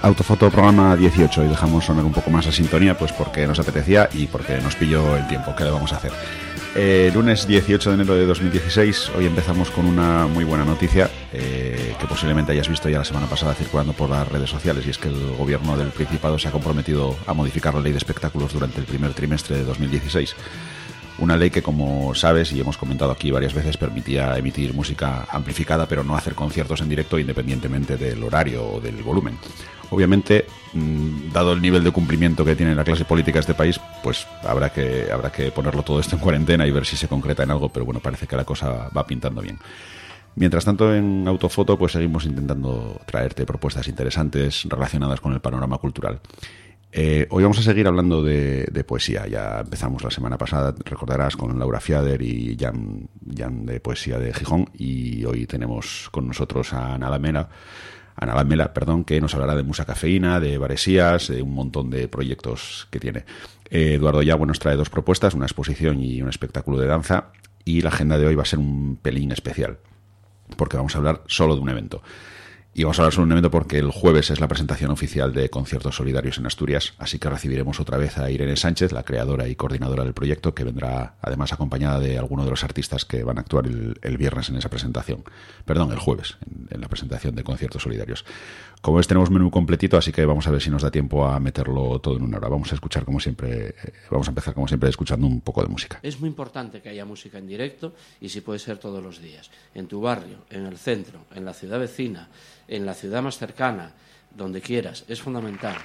Autofoto programa 18 y dejamos sonar un poco más la sintonía pues porque nos apetecía y porque nos pilló el tiempo. ¿Qué le vamos a hacer? Lunes 18 de enero de 2016, hoy empezamos con una muy buena noticia que posiblemente hayas visto ya la semana pasada circulando por las redes sociales, y es que el gobierno del Principado se ha comprometido a modificar la ley de espectáculos durante el primer trimestre de 2016. Una ley que, como sabes y hemos comentado aquí varias veces, permitía emitir música amplificada pero no hacer conciertos en directo independientemente del horario o del volumen. Obviamente, dado el nivel de cumplimiento que tiene la clase política de este país, pues habrá que ponerlo todo esto en cuarentena y ver si se concreta en algo, pero bueno, parece que la cosa va pintando bien. Mientras tanto, en Autofoto pues seguimos intentando traerte propuestas interesantes relacionadas con el panorama cultural. Hoy vamos a seguir hablando de poesía. Ya empezamos la semana pasada, recordarás, con Laura Fiader y Jan de Poesía de Gijón, y hoy tenemos con nosotros a Ana Lamela, que nos hablará de Musa Cafeína, de Varesías, de un montón de proyectos que tiene. Eduardo Yago nos trae dos propuestas, una exposición y un espectáculo de danza, y la agenda de hoy va a ser un pelín especial, porque vamos a hablar solo de un evento. Y vamos a hablar sobre un evento porque el jueves es la presentación oficial de Conciertos Solidarios en Asturias, así que recibiremos otra vez a Irene Sánchez, la creadora y coordinadora del proyecto, que vendrá además acompañada de alguno de los artistas que van a actuar el viernes en esa presentación. Perdón, el jueves, en la presentación de Conciertos Solidarios. Como ves, tenemos menú completito, así que vamos a ver si nos da tiempo a meterlo todo en una hora. Vamos a empezar como siempre escuchando un poco de música. Es muy importante que haya música en directo, y si puede ser todos los días. En tu barrio, en el centro, en la ciudad vecina, en la ciudad más cercana, donde quieras, es fundamental.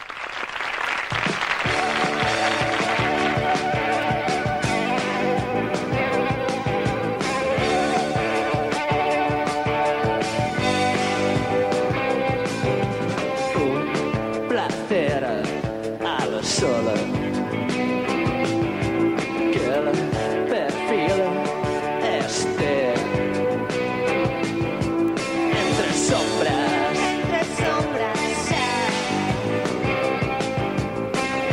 Un placer a lo solo, que el perfil esté entre sombras.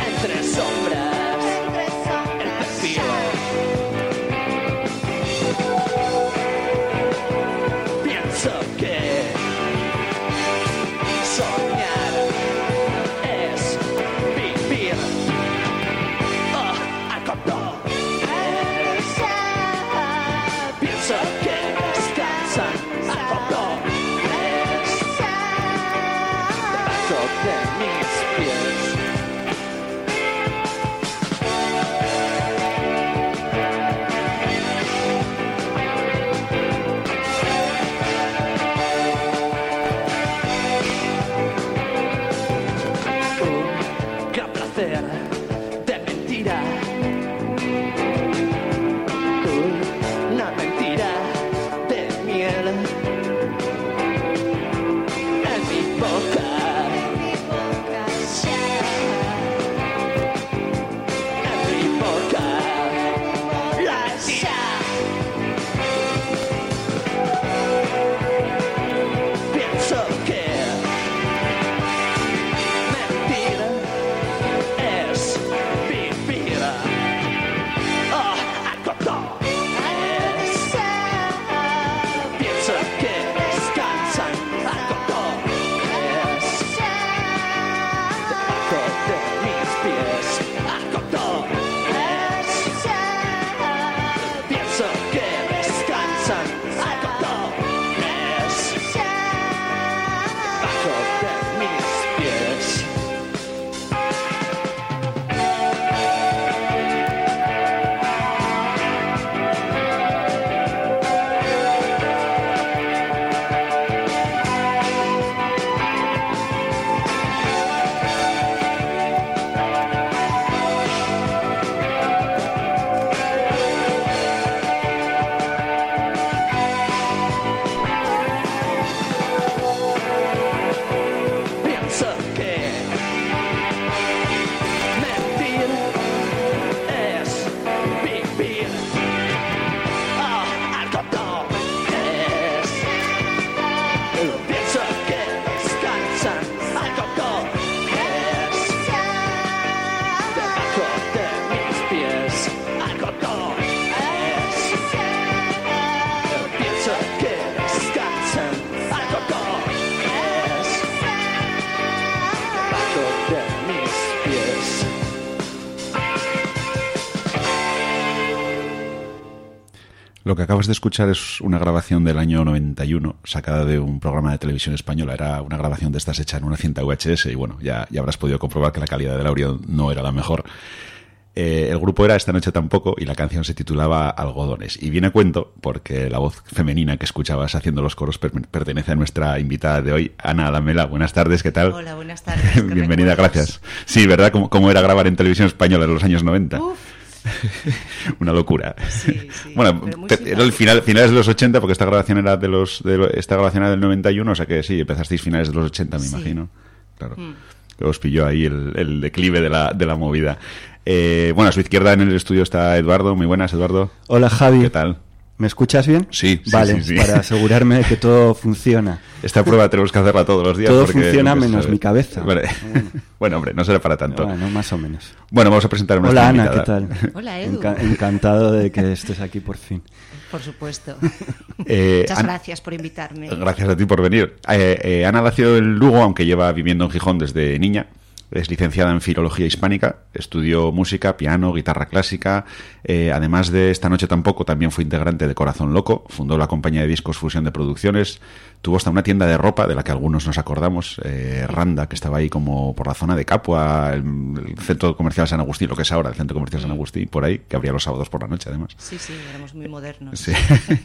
Lo que acabas de escuchar es una grabación del año 91, sacada de un programa de televisión española. Era una grabación de estas hecha en una cinta VHS y bueno, ya habrás podido comprobar que la calidad del audio no era la mejor. El grupo era Esta noche tampoco y la canción se titulaba Algodones. Y viene a cuento porque la voz femenina que escuchabas haciendo los coros pertenece a nuestra invitada de hoy, Ana Lamela. Buenas tardes, ¿qué tal? Hola, buenas tardes. Bienvenida, gracias. Sí, ¿verdad? ¿Cómo era grabar en televisión española en los años 90? Uf. Una locura. Sí. Bueno, era el finales de los 80, porque esta grabación era esta grabación era del 91, o sea que sí, empezasteis finales de los 80, me imagino. Claro. Os pilló ahí el declive de la movida. Bueno, a su izquierda en el estudio está Eduardo. Muy buenas, Eduardo. Hola, Javi. ¿Qué tal? ¿Me escuchas bien? Sí. Vale, sí. Para asegurarme de que todo funciona. Esta prueba tenemos que hacerla todos los días. Todo porque funciona menos mi cabeza. Vale. Bueno, hombre, no será para tanto. Bueno, más o menos. Bueno, vamos a presentar a nuestra Hola, Ana, invitada. ¿qué tal? Hola, Edu. Encantado de que estés aquí por fin. Por supuesto. Muchas Muchas gracias por invitarme. Gracias a ti por venir. Ana nació en Lugo, aunque lleva viviendo en Gijón desde niña. Es licenciada en Filología Hispánica, estudió música, piano, guitarra clásica. Además de Esta noche tampoco, también fue integrante de Corazón Loco, fundó la compañía de discos Fusión de Producciones, tuvo hasta una tienda de ropa de la que algunos nos acordamos, Randa, que estaba ahí como por la zona de Capua, el Centro Comercial San Agustín, lo que es ahora el Centro Comercial San Agustín, por ahí, que abría los sábados por la noche además. Sí, éramos muy modernos. Sí.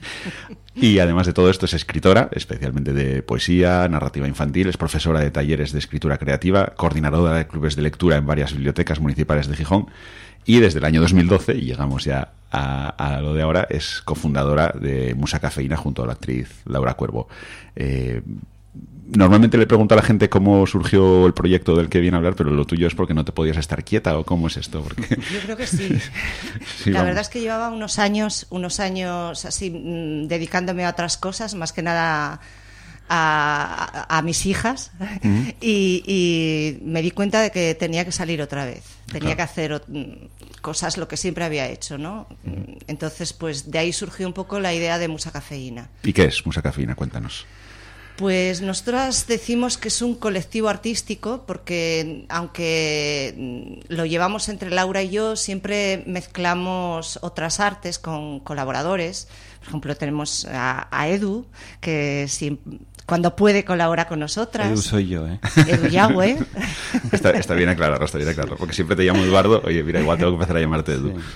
Y además de todo esto es escritora, especialmente de poesía, narrativa infantil, es profesora de talleres de escritura creativa, coordinadora de clubes de lectura en varias bibliotecas municipales de Gijón y desde el año 2012, y llegamos ya a lo de ahora, es cofundadora de Musa Cafeína junto a la actriz Laura Cuervo. Normalmente le pregunto a la gente cómo surgió el proyecto del que viene a hablar, pero lo tuyo es porque no te podías estar quieta, ¿o cómo es esto? Porque... Yo creo que sí. Sí, la vamos. verdad es que llevaba unos años así dedicándome a otras cosas, más que nada a mis hijas, y me di cuenta de que tenía que salir otra vez, tenía que hacer cosas lo que siempre había hecho, ¿no? Entonces, pues de ahí surgió un poco la idea de Musa Cafeína. ¿Y qué es Musa Cafeína? Cuéntanos. Pues nosotras decimos que es un colectivo artístico porque, aunque lo llevamos entre Laura y yo, siempre mezclamos otras artes con colaboradores. Por ejemplo, tenemos a Edu, que cuando puede colabora con nosotras. Edu soy yo, ¿eh? Edu Yagüe. Está bien aclararlo, porque siempre te llamo Eduardo. Oye, mira, igual tengo que empezar a llamarte Edu. Sí.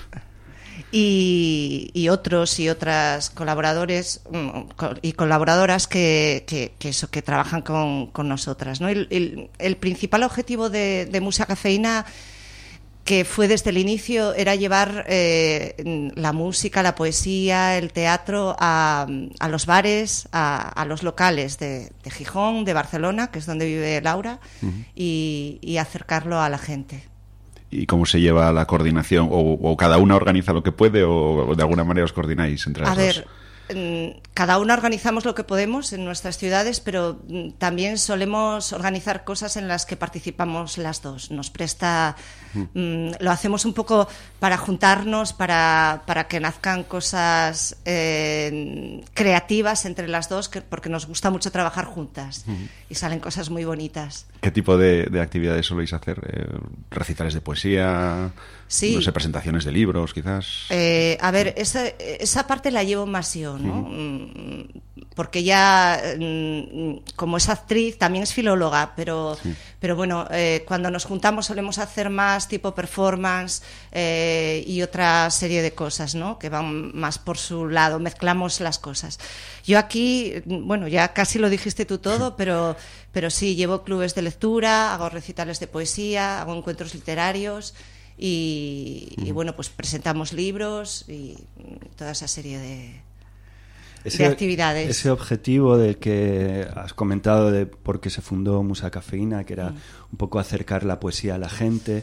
Y otros y otras colaboradores y colaboradoras que trabajan con nosotras, ¿no? El principal objetivo de Musa Cafeína, que fue desde el inicio, era llevar la música, la poesía, el teatro a los bares, a los locales de Gijón, de Barcelona, que es donde vive Laura, y acercarlo a la gente. ¿Y cómo se lleva la coordinación? ¿O cada una organiza lo que puede o de alguna manera os coordináis entre las dos? Cada una organizamos lo que podemos en nuestras ciudades, pero también solemos organizar cosas en las que participamos las dos. Nos presta, lo hacemos un poco para juntarnos, para que nazcan cosas creativas entre las dos, porque nos gusta mucho trabajar juntas y salen cosas muy bonitas. ¿Qué tipo de actividades soléis hacer? ¿Recitales de poesía? Sí. No sé, presentaciones de libros, quizás. A ver, esa parte la llevo más yo, ¿no? Porque ella, como es actriz, también es filóloga, pero bueno, cuando nos juntamos solemos hacer más tipo performance y otra serie de cosas, ¿no? Que van más por su lado, mezclamos las cosas. Yo aquí, bueno, ya casi lo dijiste tú todo, pero sí, llevo clubes de lectura, hago recitales de poesía, hago encuentros literarios. Y bueno, pues presentamos libros y toda esa serie de actividades. Ese objetivo del que has comentado de por qué se fundó Musa Cafeína, que era un poco acercar la poesía a la gente,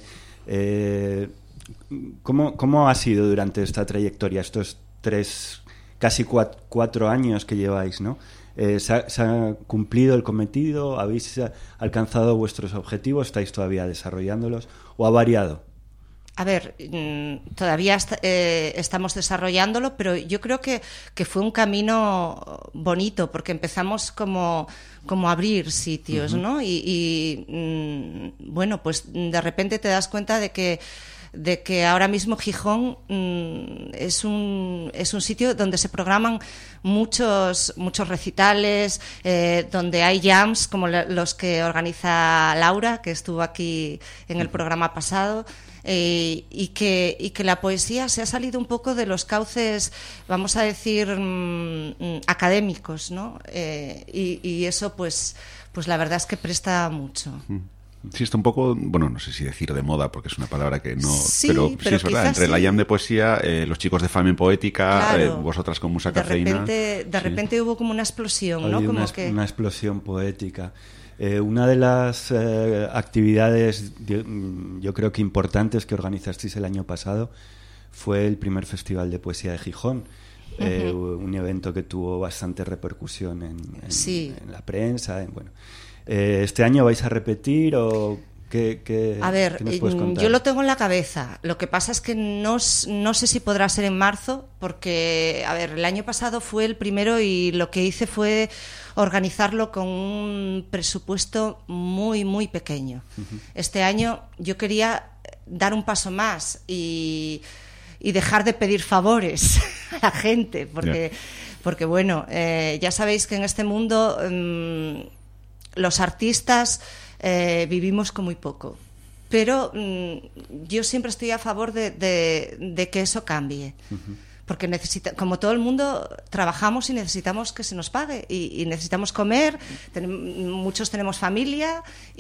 ¿cómo ha sido durante esta trayectoria, estos casi 4 años que lleváis, ¿no? ¿Se ha cumplido el cometido? ¿Habéis alcanzado vuestros objetivos? ¿Estáis todavía desarrollándolos? ¿O ha variado? A ver, todavía estamos desarrollándolo, pero yo creo que fue un camino bonito, porque empezamos como a abrir sitios, ¿no? Y bueno, pues de repente te das cuenta de que de que ahora mismo Gijón es un sitio donde se programan muchos recitales, donde hay jams como los que organiza Laura, que estuvo aquí en el programa pasado. Y que la poesía se ha salido un poco de los cauces, vamos a decir, académicos, ¿no? Y eso, pues la verdad es que presta mucho. Sí, está un poco, bueno, no sé si decir de moda, porque es una palabra que no... Sí, pero sí es verdad, entre sí. la jam de poesía, los chicos de Famen Poética, Claro. vosotras con Musa Cafeína... De repente hubo como una explosión, ¿no? Había Como una explosión poética. Una de las actividades, yo creo que importantes que organizasteis el año pasado fue el primer Festival de Poesía de Gijón. Un evento que tuvo bastante repercusión en la prensa. ¿Este año vais a repetir o qué A ver, qué nos puedes contar? yo lo tengo en la cabeza. Lo que pasa es que no sé si podrá ser en marzo, porque, a ver, el año pasado fue el primero y lo que hice fue organizarlo con un presupuesto muy, muy pequeño. Este año yo quería dar un paso más y dejar de pedir favores a la gente, porque bueno, ya sabéis que en este mundo los artistas vivimos con muy poco, pero yo siempre estoy a favor de que eso cambie. Porque como todo el mundo, trabajamos y necesitamos que se nos pague y necesitamos comer, muchos tenemos familia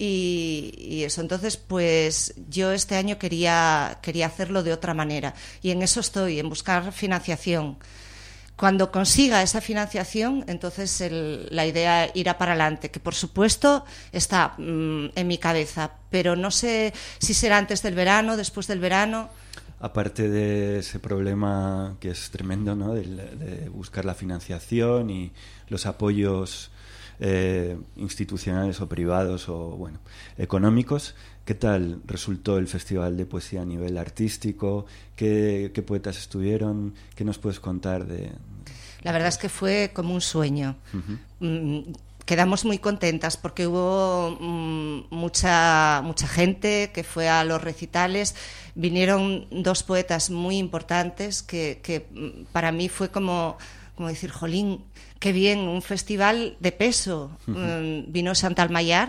y eso. Entonces, pues yo este año quería hacerlo de otra manera y en eso estoy, en buscar financiación. Cuando consiga esa financiación, entonces la idea irá para adelante, que por supuesto está en mi cabeza, pero no sé si será antes del verano, después del verano. Aparte de ese problema que es tremendo, ¿no? de buscar la financiación y los apoyos institucionales o privados o económicos, ¿qué tal resultó el Festival de Poesía a nivel artístico? ¿Qué poetas estuvieron? ¿Qué nos puedes contar de...? La verdad es que fue como un sueño. Quedamos muy contentas porque hubo mucha gente que fue a los recitales. Vinieron dos poetas muy importantes que para mí fue como decir, jolín, qué bien, un festival de peso. Vino Chantal Mayar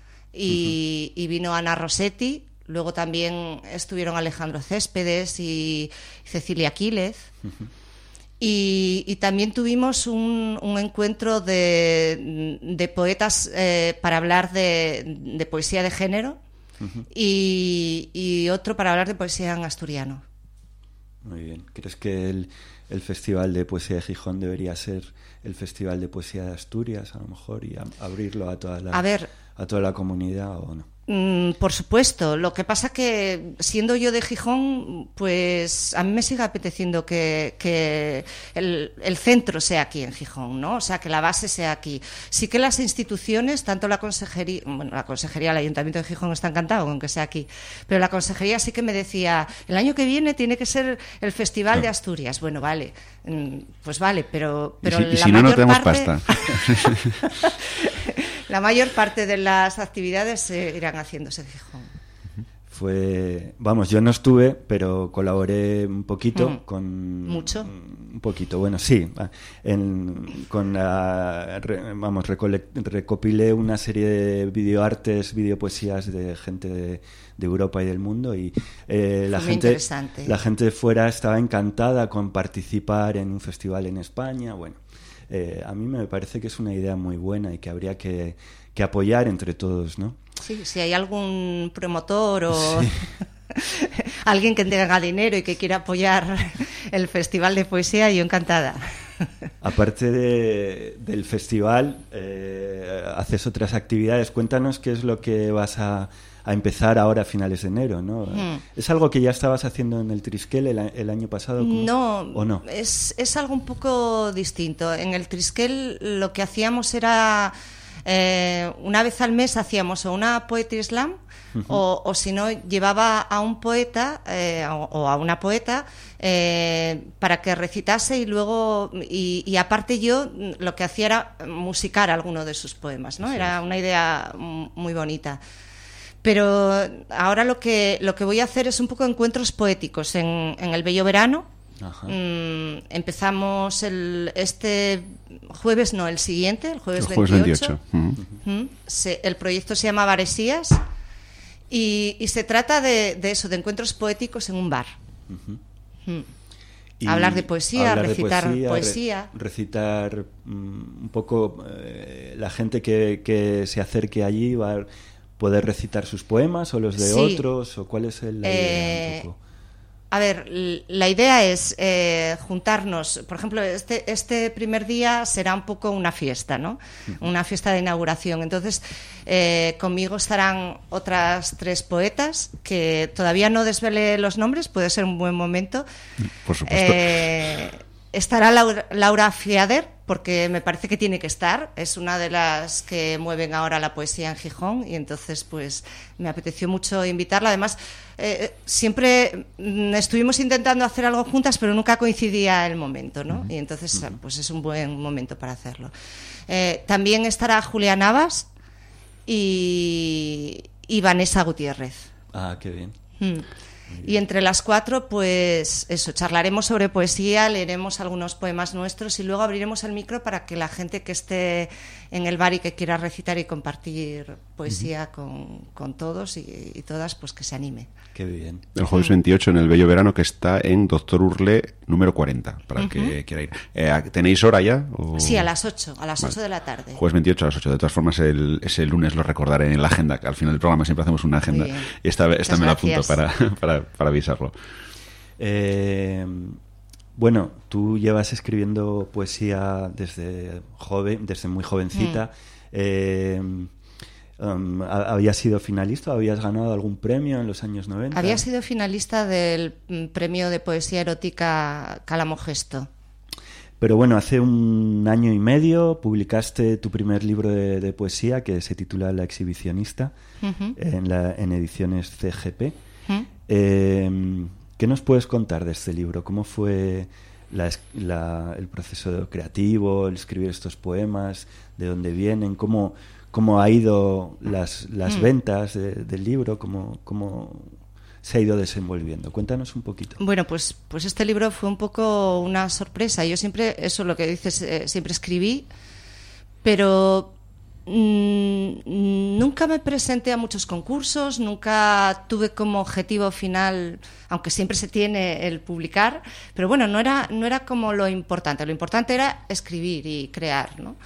y vino Ana Rossetti. Luego también estuvieron Alejandro Céspedes y Cecilia Quílez. Y también tuvimos un encuentro de poetas para hablar de poesía de género y otro para hablar de poesía en asturiano. Muy bien. ¿Crees que el Festival de Poesía de Gijón debería ser el Festival de Poesía de Asturias, a lo mejor, y abrirlo a toda la comunidad o no? Por supuesto. Lo que pasa que, siendo yo de Gijón, pues a mí me sigue apeteciendo que el centro sea aquí en Gijón, ¿no? O sea, que la base sea aquí. Sí que las instituciones, tanto la consejería, el Ayuntamiento de Gijón está encantado con que sea aquí, pero la consejería sí que me decía, el año que viene tiene que ser el Festival de Asturias. Bueno, vale, pues vale, pero y si no tenemos pasta. La mayor parte de las actividades irán haciéndose en Gijón. Yo no estuve, pero colaboré un poquito con... ¿Mucho? Un poquito, bueno, sí. Recopilé una serie de videoartes, videopoesías de gente de Europa y del mundo y la gente de fuera estaba encantada con participar en un festival en España. Bueno, a mí me parece que es una idea muy buena y que habría que apoyar entre todos, ¿no? Sí, si hay algún promotor o alguien que tenga dinero y que quiera apoyar el Festival de Poesía, yo encantada. Aparte del festival, haces otras actividades. Cuéntanos qué es lo que vas a empezar ahora a finales de enero, ¿no? ¿Es algo que ya estabas haciendo en el Triskel el año pasado? No, ¿o no? Es algo un poco distinto. En el Triskel lo que hacíamos era... una vez al mes hacíamos o una poetry slam o si no llevaba a un poeta o a una poeta para que recitase y luego y aparte yo lo que hacía era musicar alguno de sus poemas, ¿no? Sí. Era una idea muy bonita. Pero ahora lo que voy a hacer es un poco encuentros poéticos en el Bello Verano. Ajá. Empezamos este jueves, no, el siguiente, el jueves 28. El proyecto se llama Varesías y se trata de eso, de encuentros poéticos en un bar. Y hablar de poesía, hablar recitar de poesía. Recitar un poco, la gente que se acerque allí va a poder recitar sus poemas o los de otros, o cuál es la idea un poco. A ver, la idea es juntarnos. Por ejemplo, este primer día será un poco una fiesta, ¿no? Una fiesta de inauguración. Entonces, conmigo estarán otras 3 poetas que todavía no desvelé los nombres, puede ser un buen momento. Por supuesto. Estará Laura Fiader, porque me parece que tiene que estar. Es una de las que mueven ahora la poesía en Gijón y entonces pues me apeteció mucho invitarla. Además, siempre estuvimos intentando hacer algo juntas, pero nunca coincidía el momento, ¿no? Y entonces pues es un buen momento para hacerlo. También estará Julia Navas y Vanessa Gutiérrez. Ah, qué bien. Y entre las 4, pues eso, charlaremos sobre poesía, leeremos algunos poemas nuestros y luego abriremos el micro para que la gente que esté en el bar y que quiera recitar y compartir poesía con todos y todas, pues que se anime. Qué bien. El jueves 28 en el Bello Verano, que está en Doctor Urle número 40, para el que quiera ir. ¿Tenéis hora ya? ¿O? Sí, a las 8 de la tarde. Jueves 28 a las 8. De todas formas, ese lunes lo recordaré en la agenda, que al final del programa siempre hacemos una agenda. Y esta me la apunto para avisarlo. Bueno, tú llevas escribiendo poesía desde muy jovencita. ¿Habías sido finalista? ¿Habías ganado algún premio en los años 90? Había sido finalista del premio de poesía erótica Cálamo Gesto. Pero bueno, hace 1 año y medio publicaste tu primer libro de poesía, que se titula La exhibicionista, en ediciones CGP. ¿Qué nos puedes contar de este libro? ¿Cómo fue el proceso creativo, el escribir estos poemas? ¿De dónde vienen? ¿Cómo ha ido las ventas del libro? ¿Cómo se ha ido desenvolviendo? Cuéntanos un poquito. Bueno, pues este libro fue un poco una sorpresa. Yo siempre, eso lo que dices, siempre escribí, pero nunca me presenté a muchos concursos, nunca tuve como objetivo final, aunque siempre se tiene el publicar, pero bueno, no era como lo importante era escribir y crear, ¿no?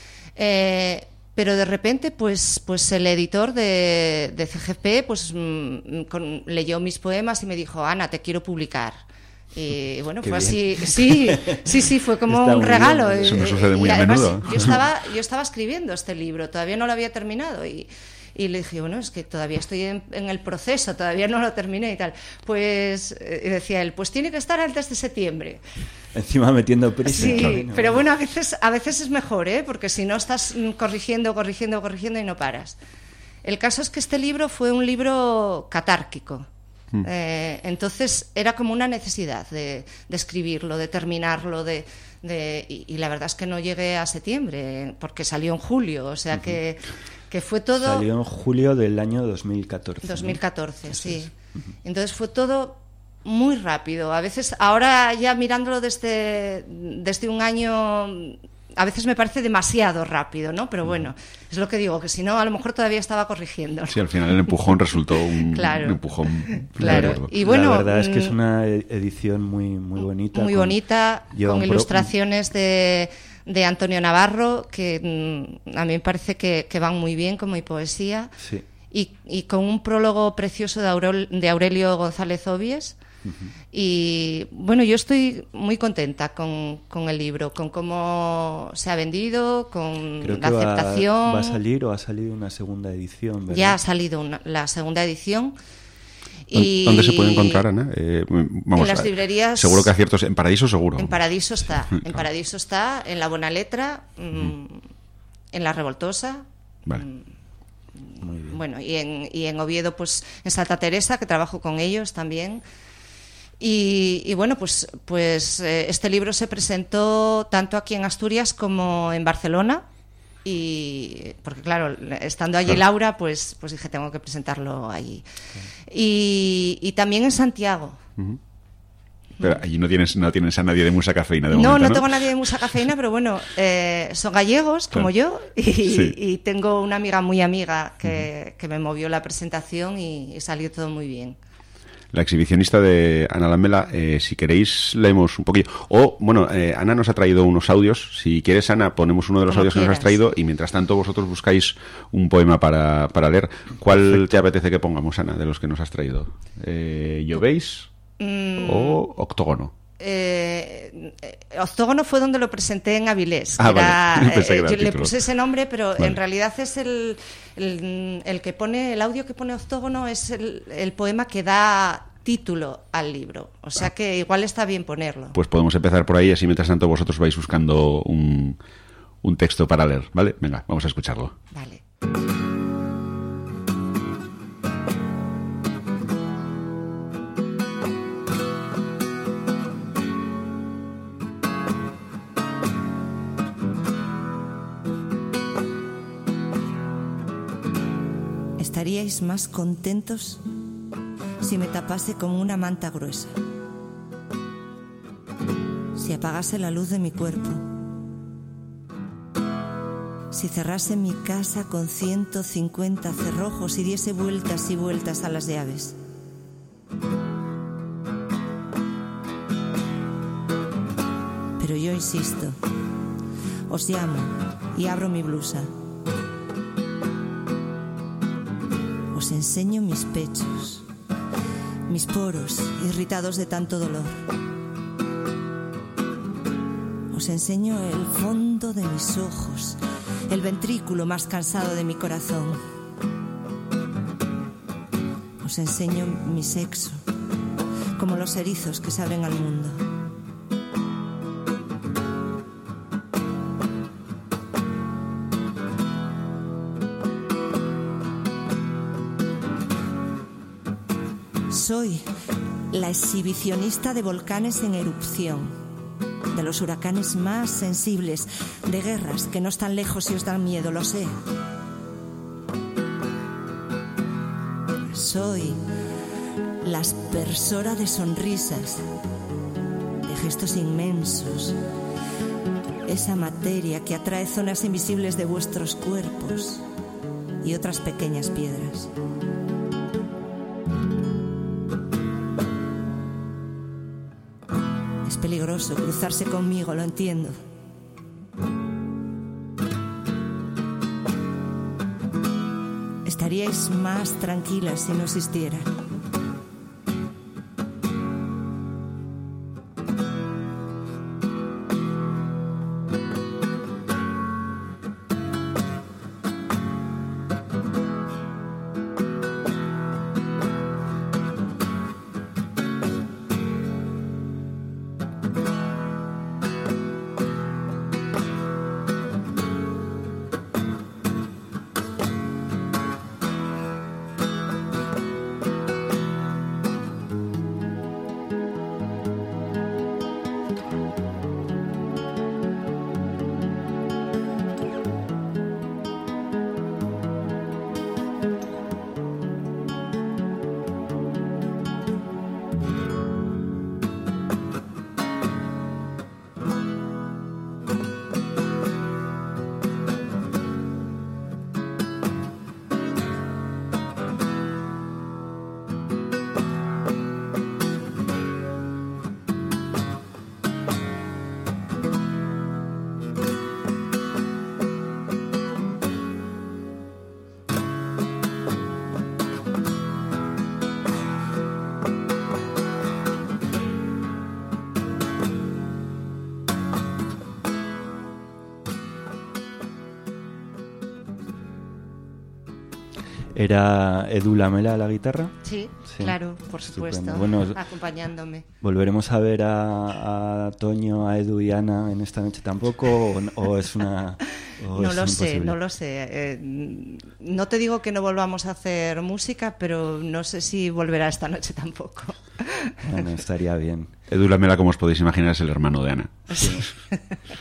Pero de repente pues el editor de CGP pues leyó mis poemas y me dijo: Ana, te quiero publicar. Y bueno, fue así, sí, fue como un regalo. Eso me sucede muy y a además, menudo. Yo estaba escribiendo este libro, todavía no lo había terminado y le dije, bueno, es que todavía estoy en el proceso, todavía no lo terminé y tal. Pues decía él, pues tiene que estar antes de septiembre. Encima metiendo prisa. Sí, pero bueno, a veces es mejor, porque si no estás corrigiendo y no paras. El caso es que este libro fue un libro catárquico. Entonces era como una necesidad de escribirlo, de terminarlo, y la verdad es que no llegué a septiembre porque salió en julio, o sea que fue todo. Salió en julio del año 2014. 2014, ¿no? Sí. Entonces fue todo muy rápido. A veces, ahora ya mirándolo desde 1 año, a veces me parece demasiado rápido, ¿no? Pero bueno, es lo que digo, que si no, a lo mejor todavía estaba corrigiendo, ¿no? Sí, al final el empujón resultó un empujón. Claro. Y bueno, la verdad es que es una edición muy bonita. Muy bonita, con ilustraciones de Antonio Navarro, que a mí me parece que van muy bien con mi poesía. Sí. Y con un prólogo precioso de Aurelio González Obies. Y bueno, yo estoy muy contenta con el libro, con cómo se ha vendido, con Creo la que aceptación. ¿Va a salir o ha salido una segunda edición? ¿verdad? Ya ha salido la segunda edición. ¿Dónde se puede encontrar, Ana? En las librerías. Seguro que aciertos. En Paradiso, seguro. En Paradiso está. En Paradiso está, en La Buena Letra, en La Revoltosa. Vale. Muy bien. Bueno, y en Oviedo, pues en Santa Teresa, que trabajo con ellos también. Y bueno, pues este libro se presentó tanto aquí en Asturias como en Barcelona. y porque claro, estando allí Laura, pues dije, tengo que presentarlo allí. Y también en Santiago. Pero allí no tienes a nadie de Musa Cafeína de No, momento, no tengo a nadie de Musa Cafeína, pero bueno, son gallegos como yo y tengo una amiga muy amiga que me movió la presentación y salió todo muy bien. La exhibicionista de Ana Lamela, si queréis leemos un poquillo. O, bueno, Ana nos ha traído unos audios. Si quieres, Ana, ponemos uno de los audios que nos has traído y mientras tanto vosotros buscáis un poema para leer. ¿Cuál te apetece que pongamos, Ana, de los que nos has traído? ¿Llovéis o Octógono? Octógono fue donde lo presenté en Avilés. Vale. Yo le puse ese nombre, pero en realidad es el que pone, el audio que pone Octógono es el poema que da título al libro. O sea que igual está bien ponerlo. Pues podemos empezar por ahí, así mientras tanto vosotros vais buscando un texto para leer, ¿vale? Venga, vamos a escucharlo. Vale. ¿Estaríais más contentos si me tapase con una manta gruesa? Si apagase la luz de mi cuerpo? Si cerrase mi casa con 150 cerrojos y diese vueltas y vueltas a las llaves? Pero yo insisto, os llamo y abro mi blusa. Os enseño mis pechos, mis poros irritados de tanto dolor. Os enseño el fondo de mis ojos, el ventrículo más cansado de mi corazón. Os enseño mi sexo, como los erizos que se abren al mundo. Soy la exhibicionista de volcanes en erupción, de los huracanes más sensibles, de guerras que no están lejos y os dan miedo, lo sé. Soy la aspersora de sonrisas, de gestos inmensos, esa materia que atrae zonas invisibles de vuestros cuerpos y otras pequeñas piedras. Peligroso cruzarse conmigo, lo entiendo. Estaríais más tranquilas si no existiera. ¿Era Edu Lamela a la guitarra? Sí, claro, por supuesto, bueno, acompañándome. ¿Volveremos a ver a Toño, a Edu y Ana en esta noche tampoco? ¿O es una...? No lo sé. No te digo que no volvamos a hacer música, pero no sé si volverá esta noche tampoco. Bueno, estaría bien. Edu Lamela, como os podéis imaginar, es el hermano de Ana. Sí. Sí,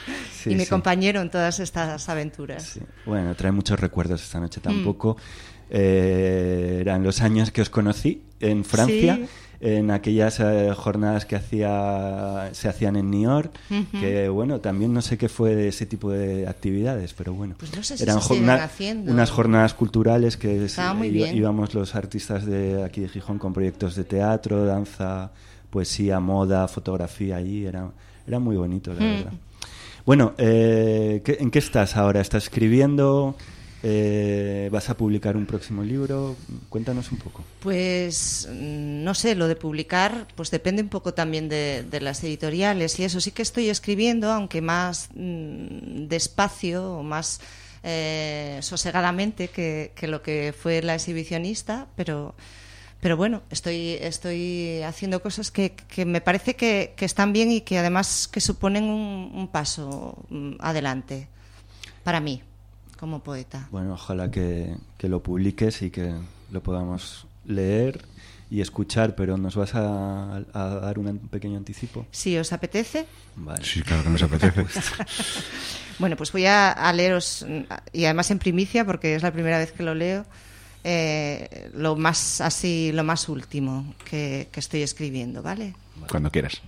y mi compañero en todas estas aventuras. Sí. Bueno, trae muchos recuerdos esta noche tampoco. Eran los años que os conocí en Francia, Sí. en aquellas jornadas que se hacían en New York, que bueno, también no sé qué fue de ese tipo de actividades, pero bueno, Pues no sé si eran se siguen haciendo. unas jornadas culturales que Estaba muy bien. íbamos los artistas de aquí de Gijón con proyectos de teatro, danza, poesía, moda, fotografía allí, era muy bonito, la verdad. Bueno, ¿en qué estás ahora? ¿Estás escribiendo? ¿Vas a publicar un próximo libro? Cuéntanos un poco. Pues no sé, lo de publicar pues depende un poco también de las editoriales y eso. Sí que estoy escribiendo, aunque más despacio o más sosegadamente que lo que fue La Exhibicionista, pero bueno, estoy haciendo cosas que me parece que están bien y que además que suponen un paso adelante para mí como poeta. Bueno, ojalá que lo publiques y que lo podamos leer y escuchar, pero ¿nos vas a dar un pequeño anticipo? Si os apetece. Vale. Sí, claro que nos apetece. Bueno, pues voy a leeros, y además en primicia, porque es la primera vez que lo leo, lo más último que estoy escribiendo, ¿vale? Cuando quieras.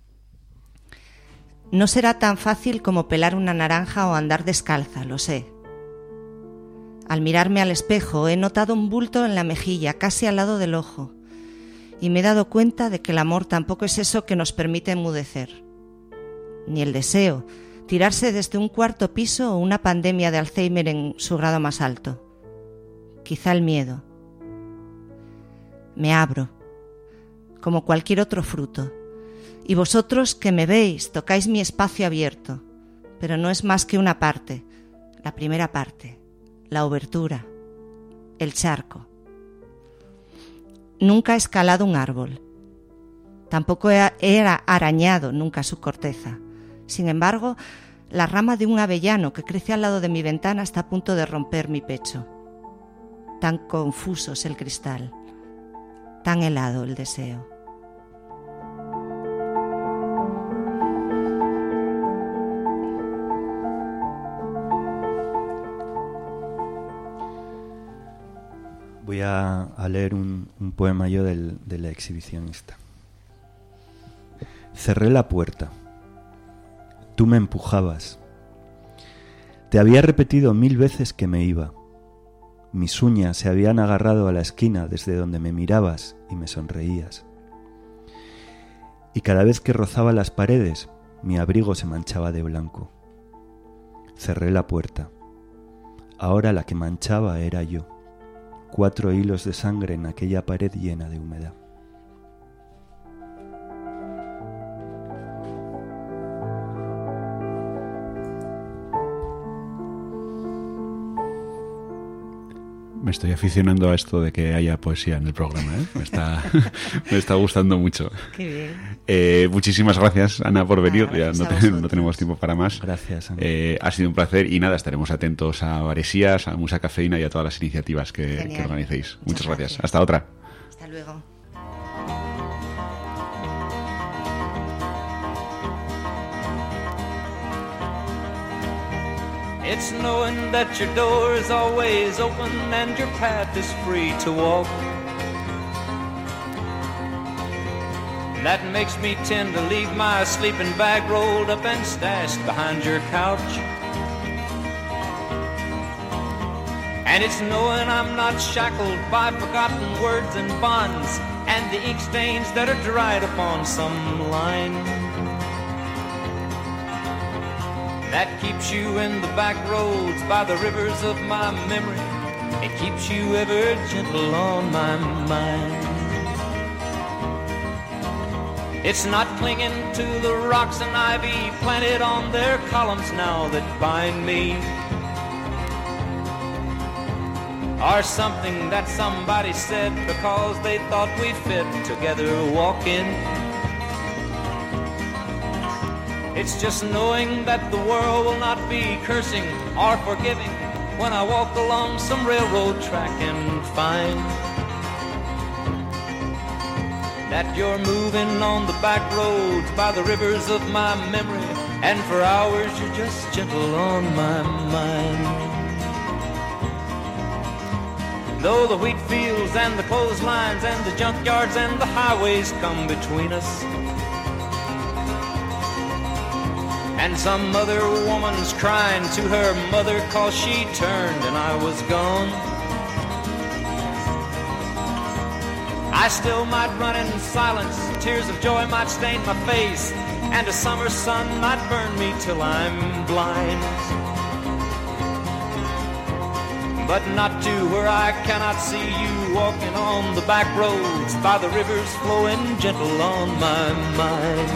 No será tan fácil como pelar una naranja o andar descalza, lo sé. Al mirarme al espejo he notado un bulto en la mejilla, casi al lado del ojo, y me he dado cuenta de que el amor tampoco es eso que nos permite enmudecer. Ni el deseo, tirarse desde un cuarto piso o una pandemia de Alzheimer en su grado más alto. Quizá el miedo. Me abro, como cualquier otro fruto, y vosotros que me veis tocáis mi espacio abierto, pero no es más que una parte, la primera parte. La obertura, el charco. Nunca he escalado un árbol. Tampoco he arañado nunca su corteza. Sin embargo, la rama de un avellano que crece al lado de mi ventana está a punto de romper mi pecho. Tan confuso es el cristal, tan helado el deseo. Voy a leer un poema yo de La Exhibicionista. Cerré la puerta. Tú me empujabas. Te había repetido 1000 veces que me iba. Mis uñas se habían agarrado a la esquina desde donde me mirabas y me sonreías. Y cada vez que rozaba las paredes, mi abrigo se manchaba de blanco. Cerré la puerta. Ahora la que manchaba era yo. 4 hilos de sangre en aquella pared llena de humedad. Me estoy aficionando a esto de que haya poesía en el programa, ¿eh? Me está gustando mucho. Qué bien. Muchísimas gracias, Ana, por venir. Ya Gracias no tenemos tiempo para más. Gracias, Ana. Ha sido un placer y nada, estaremos atentos a Varesías, a Musa Cafeína y a todas las iniciativas que organicéis. Muchas gracias. Hasta otra. Hasta luego. It's knowing that your door is always open and your path is free to walk. That makes me tend to leave my sleeping bag rolled up and stashed behind your couch. And it's knowing I'm not shackled by forgotten words and bonds and the ink stains that are dried upon some line. That keeps you in the back roads by the rivers of my memory. It keeps you ever gentle on my mind. It's not clinging to the rocks and ivy planted on their columns now that bind me, or something that somebody said because they thought we fit together walking. It's just knowing that the world will not be cursing or forgiving when I walk along some railroad track and find that you're moving on the back roads by the rivers of my memory. and for hours you're just gentle on my mind. Though the wheat fields and the clotheslines and the junkyards and the highways come between us, and some other woman's crying to her mother 'cause she turned and I was gone, I still might run in silence, tears of joy might stain my face, and a summer sun might burn me till I'm blind. But not to where I cannot see you walking on the back roads by the rivers flowing gentle on my mind.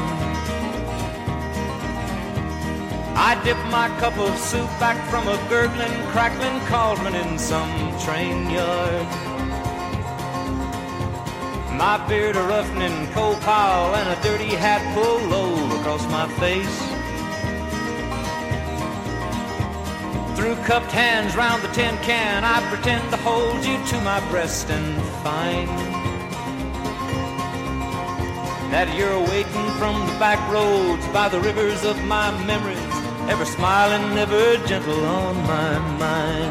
I dip my cup of soup back from a gurgling, crackling cauldron in some train yard. My beard a roughening coal pile and a dirty hat pulled low across my face. Through cupped hands round the tin can, I pretend to hold you to my breast and find that you're waiting from the back roads by the rivers of my memories, ever smiling, ever gentle on my mind.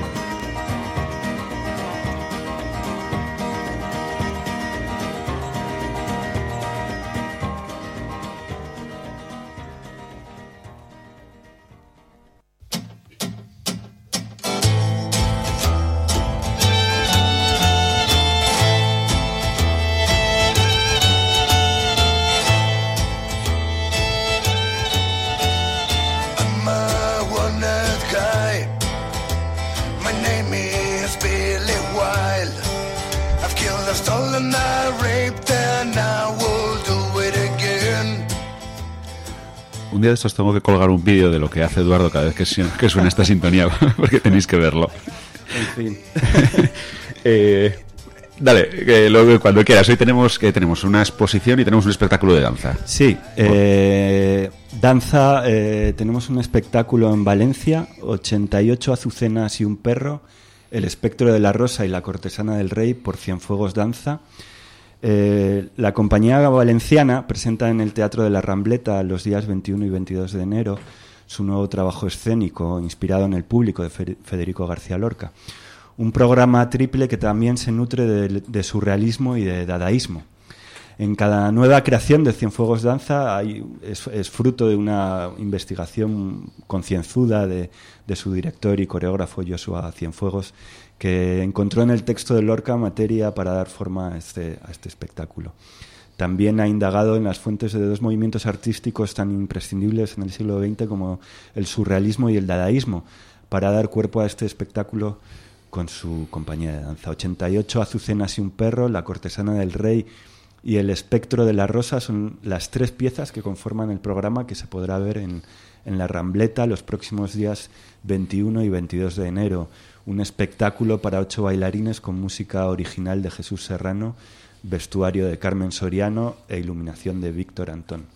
Un día de estos tengo que colgar un vídeo de lo que hace Eduardo cada vez que suena esta sintonía, porque tenéis que verlo. En fin. Dale, luego cuando quieras. Hoy tenemos una exposición y tenemos un espectáculo de danza. Sí, danza, tenemos un espectáculo en Valencia, 88 azucenas y un perro, El espectro de la rosa y la cortesana del rey, por Cienfuegos Danza. La compañía valenciana presenta en el Teatro de la Rambleta los días 21 y 22 de enero su nuevo trabajo escénico inspirado en el público de Federico García Lorca. Un programa triple que también se nutre de surrealismo y de dadaísmo. En cada nueva creación de Cienfuegos Danza es fruto de una investigación concienzuda de su director y coreógrafo Joshua Cienfuegos, que encontró en el texto de Lorca materia para dar forma a este espectáculo. También ha indagado en las fuentes de dos movimientos artísticos tan imprescindibles en el siglo XX como el surrealismo y el dadaísmo, para dar cuerpo a este espectáculo con su compañía de danza. 88 azucenas y un perro, La cortesana del rey y El espectro de la rosa son las tres piezas que conforman el programa, que se podrá ver en la Rambleta los próximos días 21 y 22 de enero. Un espectáculo para 8 bailarines con música original de Jesús Serrano, vestuario de Carmen Soriano e iluminación de Víctor Antón.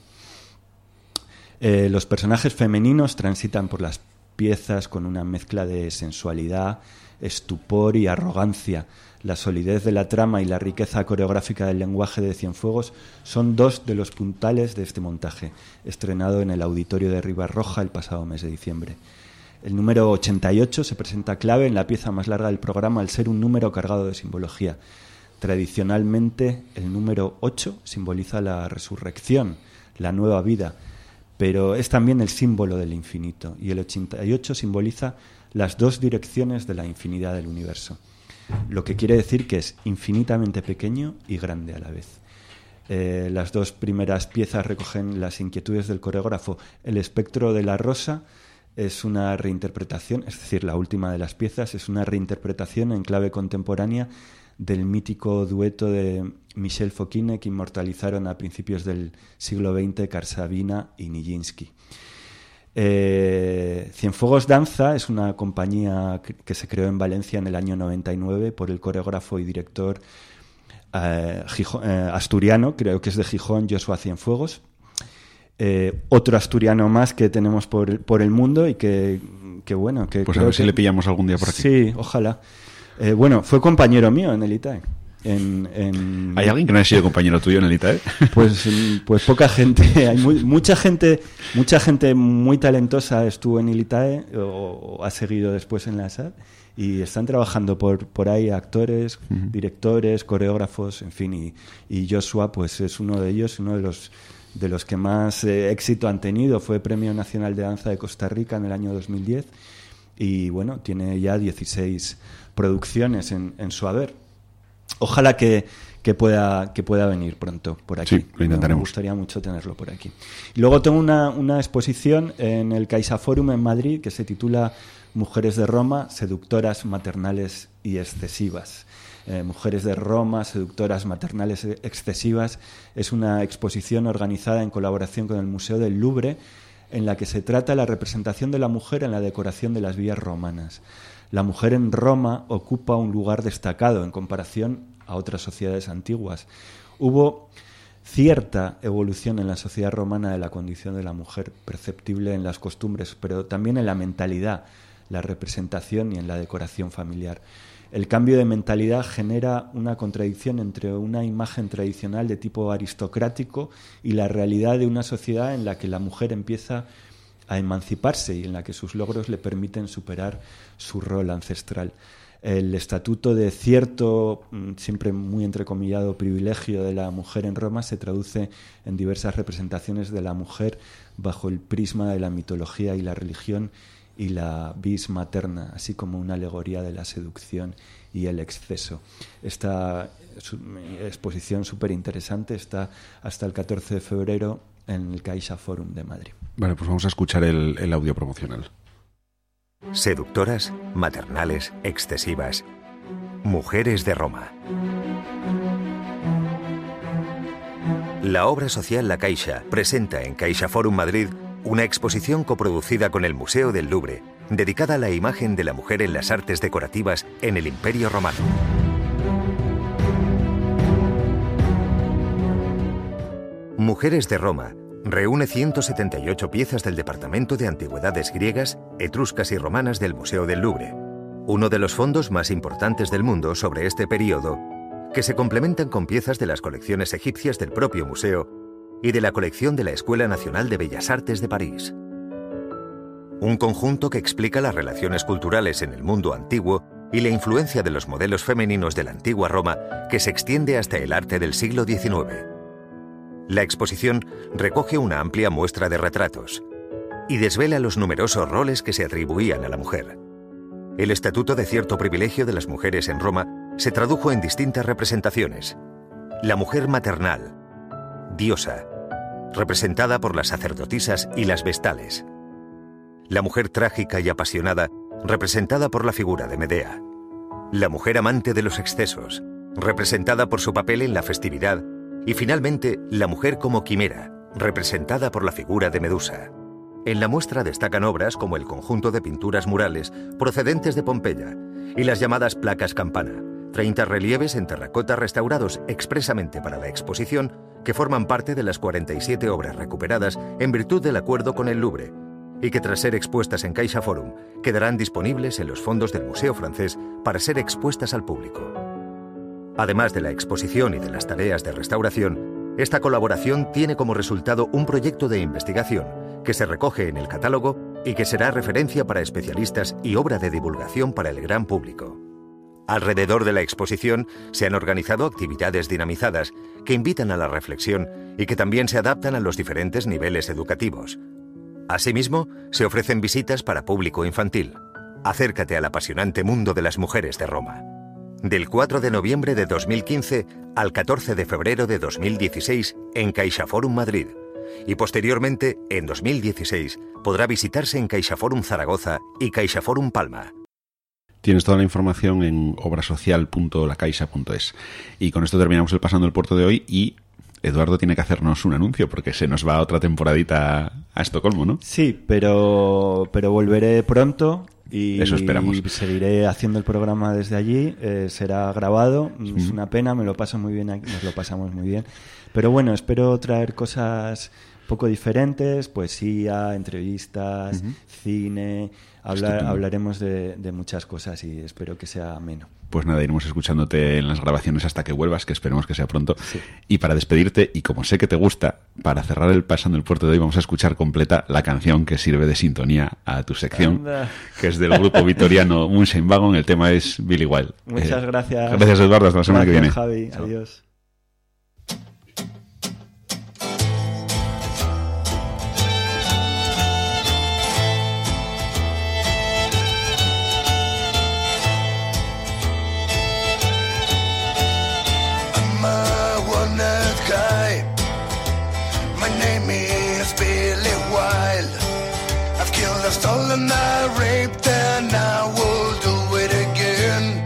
Los personajes femeninos transitan por las piezas con una mezcla de sensualidad, estupor y arrogancia. La solidez de la trama y la riqueza coreográfica del lenguaje de Cienfuegos son dos de los puntales de este montaje, estrenado en el Auditorio de Ribarroja el pasado mes de diciembre. El número 88 se presenta clave en la pieza más larga del programa al ser un número cargado de simbología. Tradicionalmente, el número 8 simboliza la resurrección, la nueva vida, pero es también el símbolo del infinito, y el 88 simboliza las dos direcciones de la infinidad del universo, lo que quiere decir que es infinitamente pequeño y grande a la vez. Las dos primeras piezas recogen las inquietudes del coreógrafo. El espectro de la rosa es una reinterpretación, es decir, la última de las piezas es una reinterpretación en clave contemporánea del mítico dueto de Michel Fokine que inmortalizaron a principios del siglo XX Karsavina y Nijinsky. Cienfuegos Danza es una compañía que se creó en Valencia en el año 99 por el coreógrafo y director asturiano, creo que es de Gijón, Joshua Cienfuegos. Otro asturiano más que tenemos por el mundo y que bueno, que pues a ver si le pillamos algún día por aquí. Sí, ojalá. Bueno, fue compañero mío en el ITAE. ¿Hay alguien que no haya sido compañero tuyo en el ITAE? Pues poca gente. Hay mucha gente muy talentosa estuvo en el ITAE o ha seguido después en la SAD y están trabajando por ahí actores, directores, coreógrafos, en fin. Y Joshua pues es uno de ellos, uno de los que más éxito han tenido. Fue Premio Nacional de Danza de Costa Rica en el año 2010 y bueno, tiene ya 16 producciones en su haber. Ojalá que pueda venir pronto por aquí. Sí, lo intentaremos. Me gustaría mucho tenerlo por aquí. Y luego tengo una exposición en el CaixaForum en Madrid que se titula Mujeres de Roma, seductoras, maternales y excesivas. Mujeres de Roma, seductoras, maternales, excesivas. Es una exposición organizada en colaboración con el Museo del Louvre en la que se trata la representación de la mujer en la decoración de las villas romanas. La mujer en Roma ocupa un lugar destacado en comparación a otras sociedades antiguas. Hubo cierta evolución en la sociedad romana de la condición de la mujer, perceptible en las costumbres, pero también en la mentalidad, la representación y en la decoración familiar. El cambio de mentalidad genera una contradicción entre una imagen tradicional de tipo aristocrático y la realidad de una sociedad en la que la mujer empieza a emanciparse y en la que sus logros le permiten superar su rol ancestral. El estatuto de cierto, siempre muy entrecomillado, privilegio de la mujer en Roma se traduce en diversas representaciones de la mujer bajo el prisma de la mitología y la religión y la vis materna, así como una alegoría de la seducción y el exceso. Esta exposición súper interesante está hasta el 14 de febrero en el CaixaForum de Madrid. Vale, pues vamos a escuchar el audio promocional. Seductoras, maternales, excesivas. Mujeres de Roma. La obra social La Caixa presenta en CaixaForum Madrid una exposición coproducida con el Museo del Louvre, dedicada a la imagen de la mujer en las artes decorativas en el Imperio Romano. Mujeres de Roma reúne 178 piezas del Departamento de Antigüedades griegas, etruscas y romanas del Museo del Louvre, uno de los fondos más importantes del mundo sobre este período, que se complementan con piezas de las colecciones egipcias del propio museo y de la colección de la Escuela Nacional de Bellas Artes de París. Un conjunto que explica las relaciones culturales en el mundo antiguo y la influencia de los modelos femeninos de la antigua Roma que se extiende hasta el arte del siglo XIX. La exposición recoge una amplia muestra de retratos y desvela los numerosos roles que se atribuían a la mujer. El estatuto de cierto privilegio de las mujeres en Roma se tradujo en distintas representaciones. La mujer maternal, diosa, representada por las sacerdotisas y las vestales. La mujer trágica y apasionada, representada por la figura de Medea. La mujer amante de los excesos, representada por su papel en la festividad. Y finalmente, la mujer como quimera, representada por la figura de Medusa. En la muestra destacan obras como el conjunto de pinturas murales procedentes de Pompeya y las llamadas placas campana, 30 relieves en terracota restaurados expresamente para la exposición que forman parte de las 47 obras recuperadas en virtud del acuerdo con el Louvre y que tras ser expuestas en CaixaForum quedarán disponibles en los fondos del Museo francés para ser expuestas al público. Además de la exposición y de las tareas de restauración, esta colaboración tiene como resultado un proyecto de investigación que se recoge en el catálogo y que será referencia para especialistas y obra de divulgación para el gran público. Alrededor de la exposición se han organizado actividades dinamizadas que invitan a la reflexión y que también se adaptan a los diferentes niveles educativos. Asimismo, se ofrecen visitas para público infantil. Acércate al apasionante mundo de las mujeres de Roma. Del 4 de noviembre de 2015 al 14 de febrero de 2016 en CaixaForum Madrid y posteriormente, en 2016, podrá visitarse en CaixaForum Zaragoza y CaixaForum Palma. Tienes toda la información en obrasocial.lacaixa.es. Y con esto terminamos el Pasando el Puerto de hoy y Eduardo tiene que hacernos un anuncio porque se nos va otra temporadita a Estocolmo, ¿no? Sí, pero volveré pronto. Y eso esperamos. Seguiré haciendo el programa desde allí, será grabado, es una pena, me lo paso muy bien, nos lo pasamos muy bien, pero bueno, espero traer cosas poco diferentes, poesía, entrevistas, cine. Hablaremos de muchas cosas y espero que sea ameno. Pues nada, iremos escuchándote en las grabaciones hasta que vuelvas, que esperemos que sea pronto. Sí. Y para despedirte, y como sé que te gusta, para cerrar el Pasando el Puerto de hoy vamos a escuchar completa la canción que sirve de sintonía a tu sección, Anda. que es del grupo vitoriano Moonshine Wagon. El tema es Billy Wild. Muchas gracias. Gracias, Eduardo. Hasta la semana que viene. Javi. Chao. Adiós. Stolen, I raped, and I will do it again.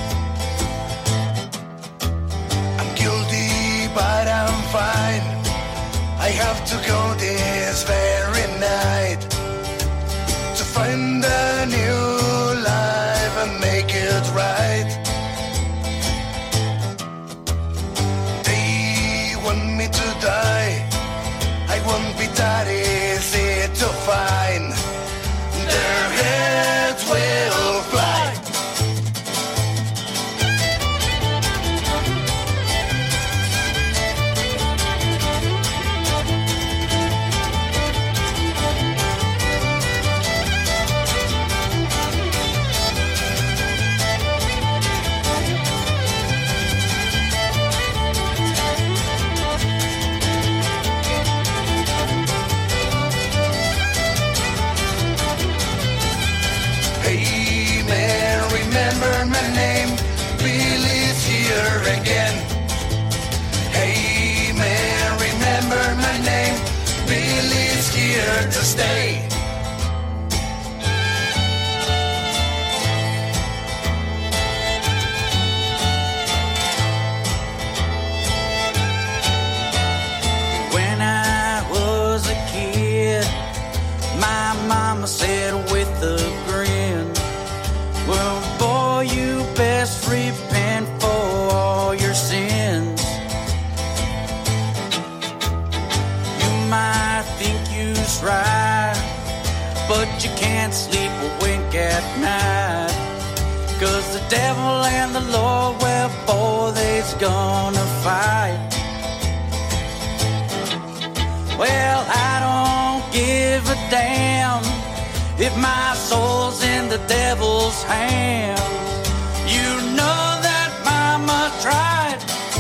I'm guilty, but I'm fine. I have to go this very night to find a new life and make it right. They want me to die. I won't be that easy to find. Their heads will fly. Again. Hey man, remember my name. Billy's here to stay. When I was a kid, my mama said with a grin, well boy, you best repent for all your sins. You might think you's right, but you can't sleep a wink at night. 'Cause the devil and the Lord, well boy, they's gonna fight. Well, I don't give a damn if my soul's in the devil's hands. You know that mama tried.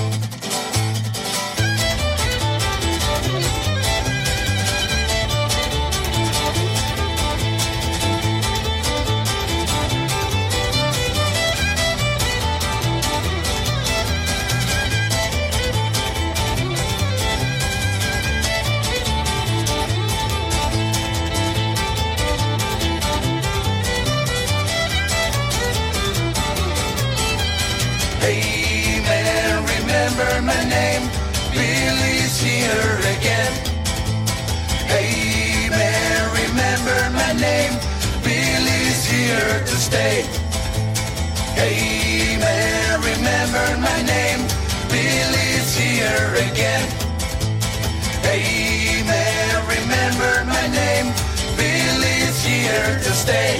Hey man, remember my name. Billy's here again. Hey man, remember my name. Billy's here to stay. Hey man, remember my name. Billy's here again. Hey man, remember my name. Billy's here to stay.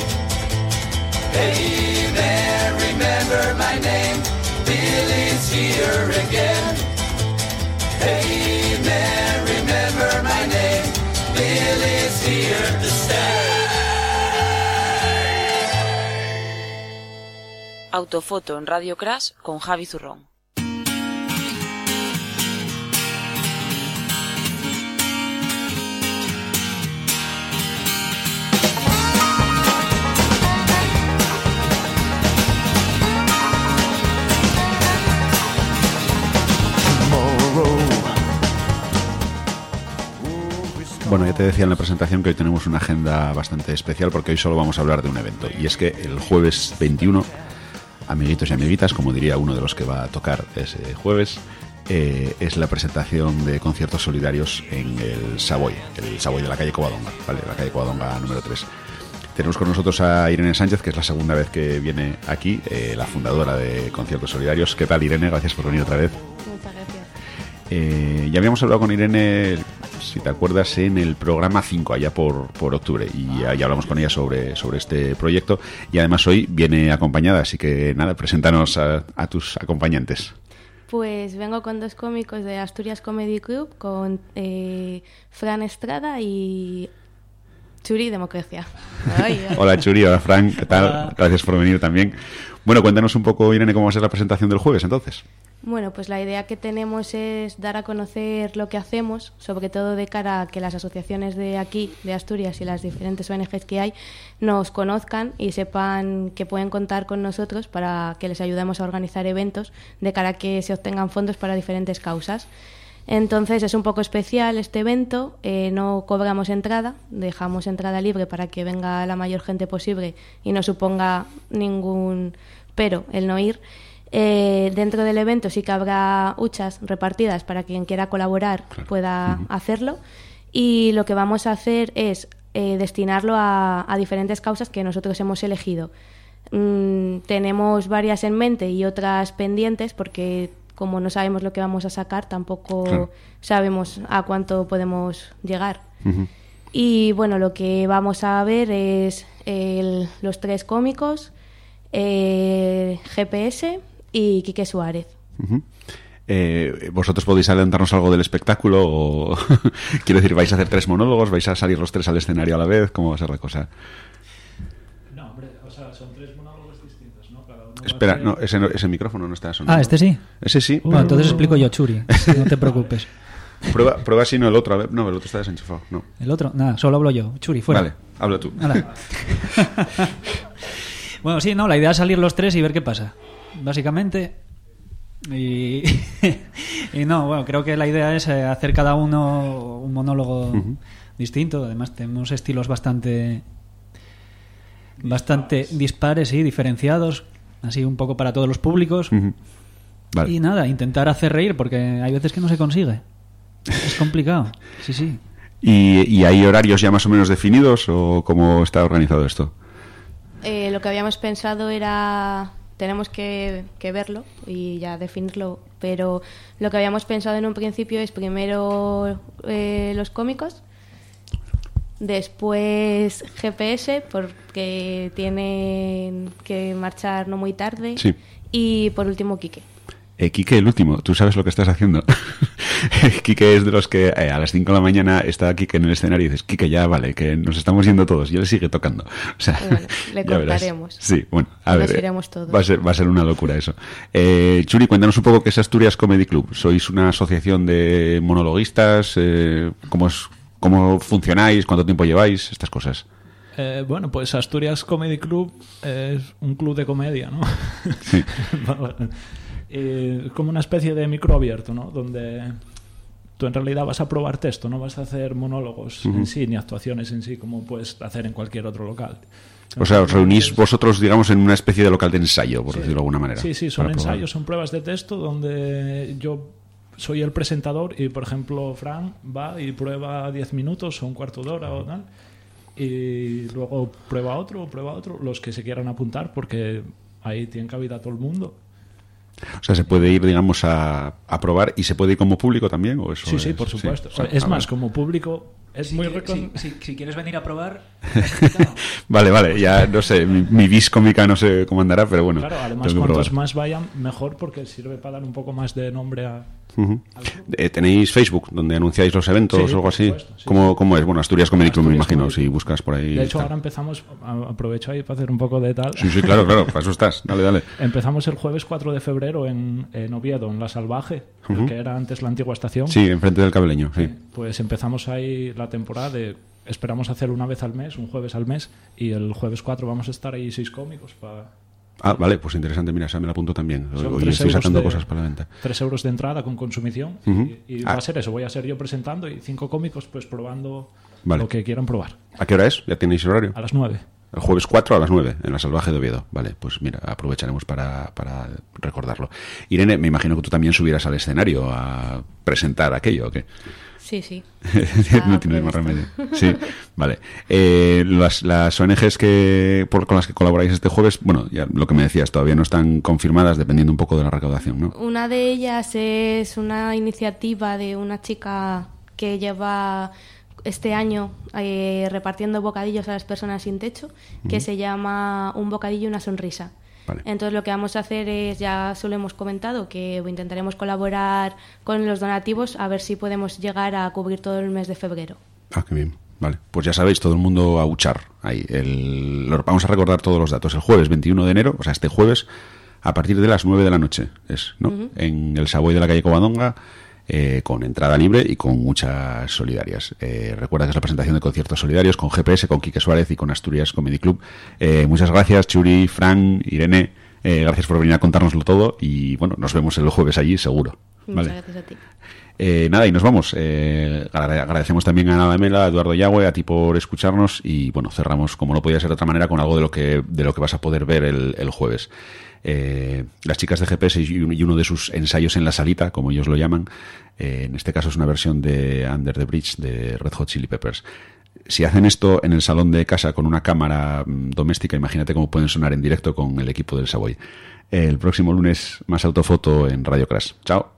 Hey man, remember my name. Billy's here again. Hey man, remember my name. Billy's here to stay. Autofoto en Radio Crash con Javi Zurrón. Bueno, ya te decía en la presentación que hoy tenemos una agenda bastante especial porque hoy solo vamos a hablar de un evento. Y es que el jueves 21, amiguitos y amiguitas, como diría uno de los que va a tocar ese jueves, es la presentación de conciertos solidarios en el Savoy de la calle Covadonga, ¿vale? La calle Covadonga número 3. Tenemos con nosotros a Irene Sánchez, que es la segunda vez que viene aquí, la fundadora de Conciertos Solidarios. ¿Qué tal, Irene? Gracias por venir otra vez. Muchas gracias. Ya habíamos hablado con Irene si te acuerdas, en el programa 5, allá por octubre, y ahí hablamos con ella sobre este proyecto, y además hoy viene acompañada, así que nada, preséntanos a tus acompañantes. Pues vengo con 2 cómicos de Asturias Comedy Club, con Fran Estrada y Churi Democracia. Hola Churi, hola Fran, ¿qué tal? Hola. Gracias por venir también. Bueno, cuéntanos un poco, Irene, cómo va a ser la presentación del jueves, entonces. Bueno, pues la idea que tenemos es dar a conocer lo que hacemos, sobre todo de cara a que las asociaciones de aquí, de Asturias, y las diferentes ONGs que hay, nos conozcan y sepan que pueden contar con nosotros para que les ayudemos a organizar eventos de cara a que se obtengan fondos para diferentes causas. Entonces es un poco especial este evento, no cobramos entrada, dejamos entrada libre para que venga la mayor gente posible y no suponga ningún pero el no ir. Dentro del evento sí que habrá huchas repartidas para quien quiera colaborar pueda hacerlo, y lo que vamos a hacer es destinarlo a diferentes causas que nosotros hemos elegido. Tenemos varias en mente y otras pendientes porque como no sabemos lo que vamos a sacar, tampoco sabemos a cuánto podemos llegar. Y bueno, lo que vamos a ver es los 3 cómicos, GPS y Quique Suárez. ¿Vosotros podéis adelantarnos algo del espectáculo? O quiero decir, ¿vais a hacer 3 monólogos? ¿Vais a salir los 3 al escenario a la vez? ¿Cómo va a ser la cosa? No, hombre, o sea, son 3 monólogos distintos, ¿no? Cada uno Espera, no, ese micrófono no está sonando. Ah, ¿este sí? Ese sí. Bueno, entonces explico yo, Churi, no te preocupes. Prueba si no el otro, a ver. No, el otro está desenchufado, no. ¿El otro? Nada, solo hablo yo. Churi, fuera. Vale, habla tú. Bueno, sí, no, la idea es salir los 3 y ver qué pasa, básicamente. Y no, bueno, creo que la idea es hacer cada uno un monólogo distinto. Además tenemos estilos bastante dispares y diferenciados, así un poco para todos los públicos. Vale. Y nada, intentar hacer reír, porque hay veces que no se consigue. Es complicado, sí. ¿Y hay horarios ya más o menos definidos o cómo está organizado esto? Lo que habíamos pensado era... Tenemos que verlo y ya definirlo, pero lo que habíamos pensado en un principio es primero los cómicos, después GPS, porque tienen que marchar no muy tarde, y por último Quique. Quique, el último, tú sabes lo que estás haciendo. Quique es de los que a las 5 de la mañana está Quique en el escenario y dices, Quique, ya vale, que nos estamos yendo todos, y él sigue tocando. O sea, bueno, le contaremos. Sí, bueno, a ver, iremos todos. Va a ser una locura eso. Churi, cuéntanos un poco qué es Asturias Comedy Club. ¿Sois una asociación de monologuistas? ¿Cómo funcionáis? ¿Cuánto tiempo lleváis? Estas cosas. Bueno, pues Asturias Comedy Club es un club de comedia, ¿no? Sí. Como una especie de micro abierto, ¿no? Donde tú en realidad vas a probar texto, no vas a hacer monólogos en sí, ni actuaciones en sí, como puedes hacer en cualquier otro local. O sea, os reunís vosotros, digamos, en una especie de local de ensayo, por decirlo de alguna manera. Sí, son ensayos, son pruebas de texto donde yo soy el presentador y, por ejemplo, Fran va y prueba 10 minutos o un cuarto de hora o tal, y luego prueba otro, los que se quieran apuntar, porque ahí tiene cabida todo el mundo. O sea, se puede ir, digamos, a probar, y se puede ir como público también, ¿o eso? Sí, por supuesto. Sí. Es más, como público es muy si quieres venir a probar. Vale, ya no sé, mi vis cómica no sé cómo andará, pero bueno. Claro, además cuantos más vayan, mejor, porque sirve para dar un poco más de nombre a... ¿Tenéis Facebook donde anunciáis los eventos o algo así? ¿Cómo es? Bueno, Asturias Comedy Club, me imagino, si buscas por ahí. De hecho, ahora empezamos, aprovecho ahí para hacer un poco de tal. Sí, claro, para eso estás, dale. Empezamos el jueves 4 de febrero en Oviedo, en La Salvaje, que era antes la antigua estación. Sí, enfrente del Cableño, sí. Pues empezamos ahí la temporada esperamos hacer una vez al mes, un jueves al mes, y el jueves 4 vamos a estar ahí 6 cómicos para... vale, pues interesante, mira, me la apunto también. Hoy estoy sacando cosas para la venta. 3 euros de entrada con consumición, y va a ser eso, voy a ser yo presentando y 5 cómicos pues probando lo que quieran probar. ¿A qué hora es? ¿Ya tenéis el horario? A las 9. El jueves 4 a las 9, en La Salvaje de Oviedo. Vale, pues mira, aprovecharemos para recordarlo. Irene, me imagino que tú también subirás al escenario a presentar aquello, ¿o qué? Sí. No tienes más remedio. Sí, vale. Las ONGs con las que colaboráis este jueves, bueno, ya lo que me decías, todavía no están confirmadas, dependiendo un poco de la recaudación, ¿no? Una de ellas es una iniciativa de una chica que lleva este año repartiendo bocadillos a las personas sin techo, que se llama Un bocadillo y una sonrisa. Vale. Entonces lo que vamos a hacer es, ya solo hemos comentado, que intentaremos colaborar con los donativos a ver si podemos llegar a cubrir todo el mes de febrero. Ah, qué bien. Vale, pues ya sabéis, todo el mundo a huchar ahí. Vamos a recordar todos los datos. El jueves 21 de enero, o sea, este jueves, a partir de las 9 de la noche, ¿no? En el Savoy de la calle Covadonga, con entrada libre y con muchas solidarias. Recuerda que es la presentación de conciertos solidarios con GPS, con Quique Suárez y con Asturias Comedy Club. Muchas gracias, Churi, Fran, Irene. Gracias por venir a contárnoslo todo y bueno, nos vemos el jueves allí, seguro. Muchas ¿vale? gracias a ti. Nada, y nos vamos. Agradecemos también a Nada Mela, a Eduardo Yagüe, a ti por escucharnos y bueno, cerramos como no podía ser de otra manera con algo de lo que vas a poder ver el jueves. Las chicas de GPS y uno de sus ensayos en la salita, como ellos lo llaman, en este caso es una versión de Under the Bridge de Red Hot Chili Peppers. Si hacen esto en el salón de casa con una cámara doméstica, imagínate cómo pueden sonar en directo con el equipo del Savoy. El próximo lunes más autofoto en Radio Crash. Chao.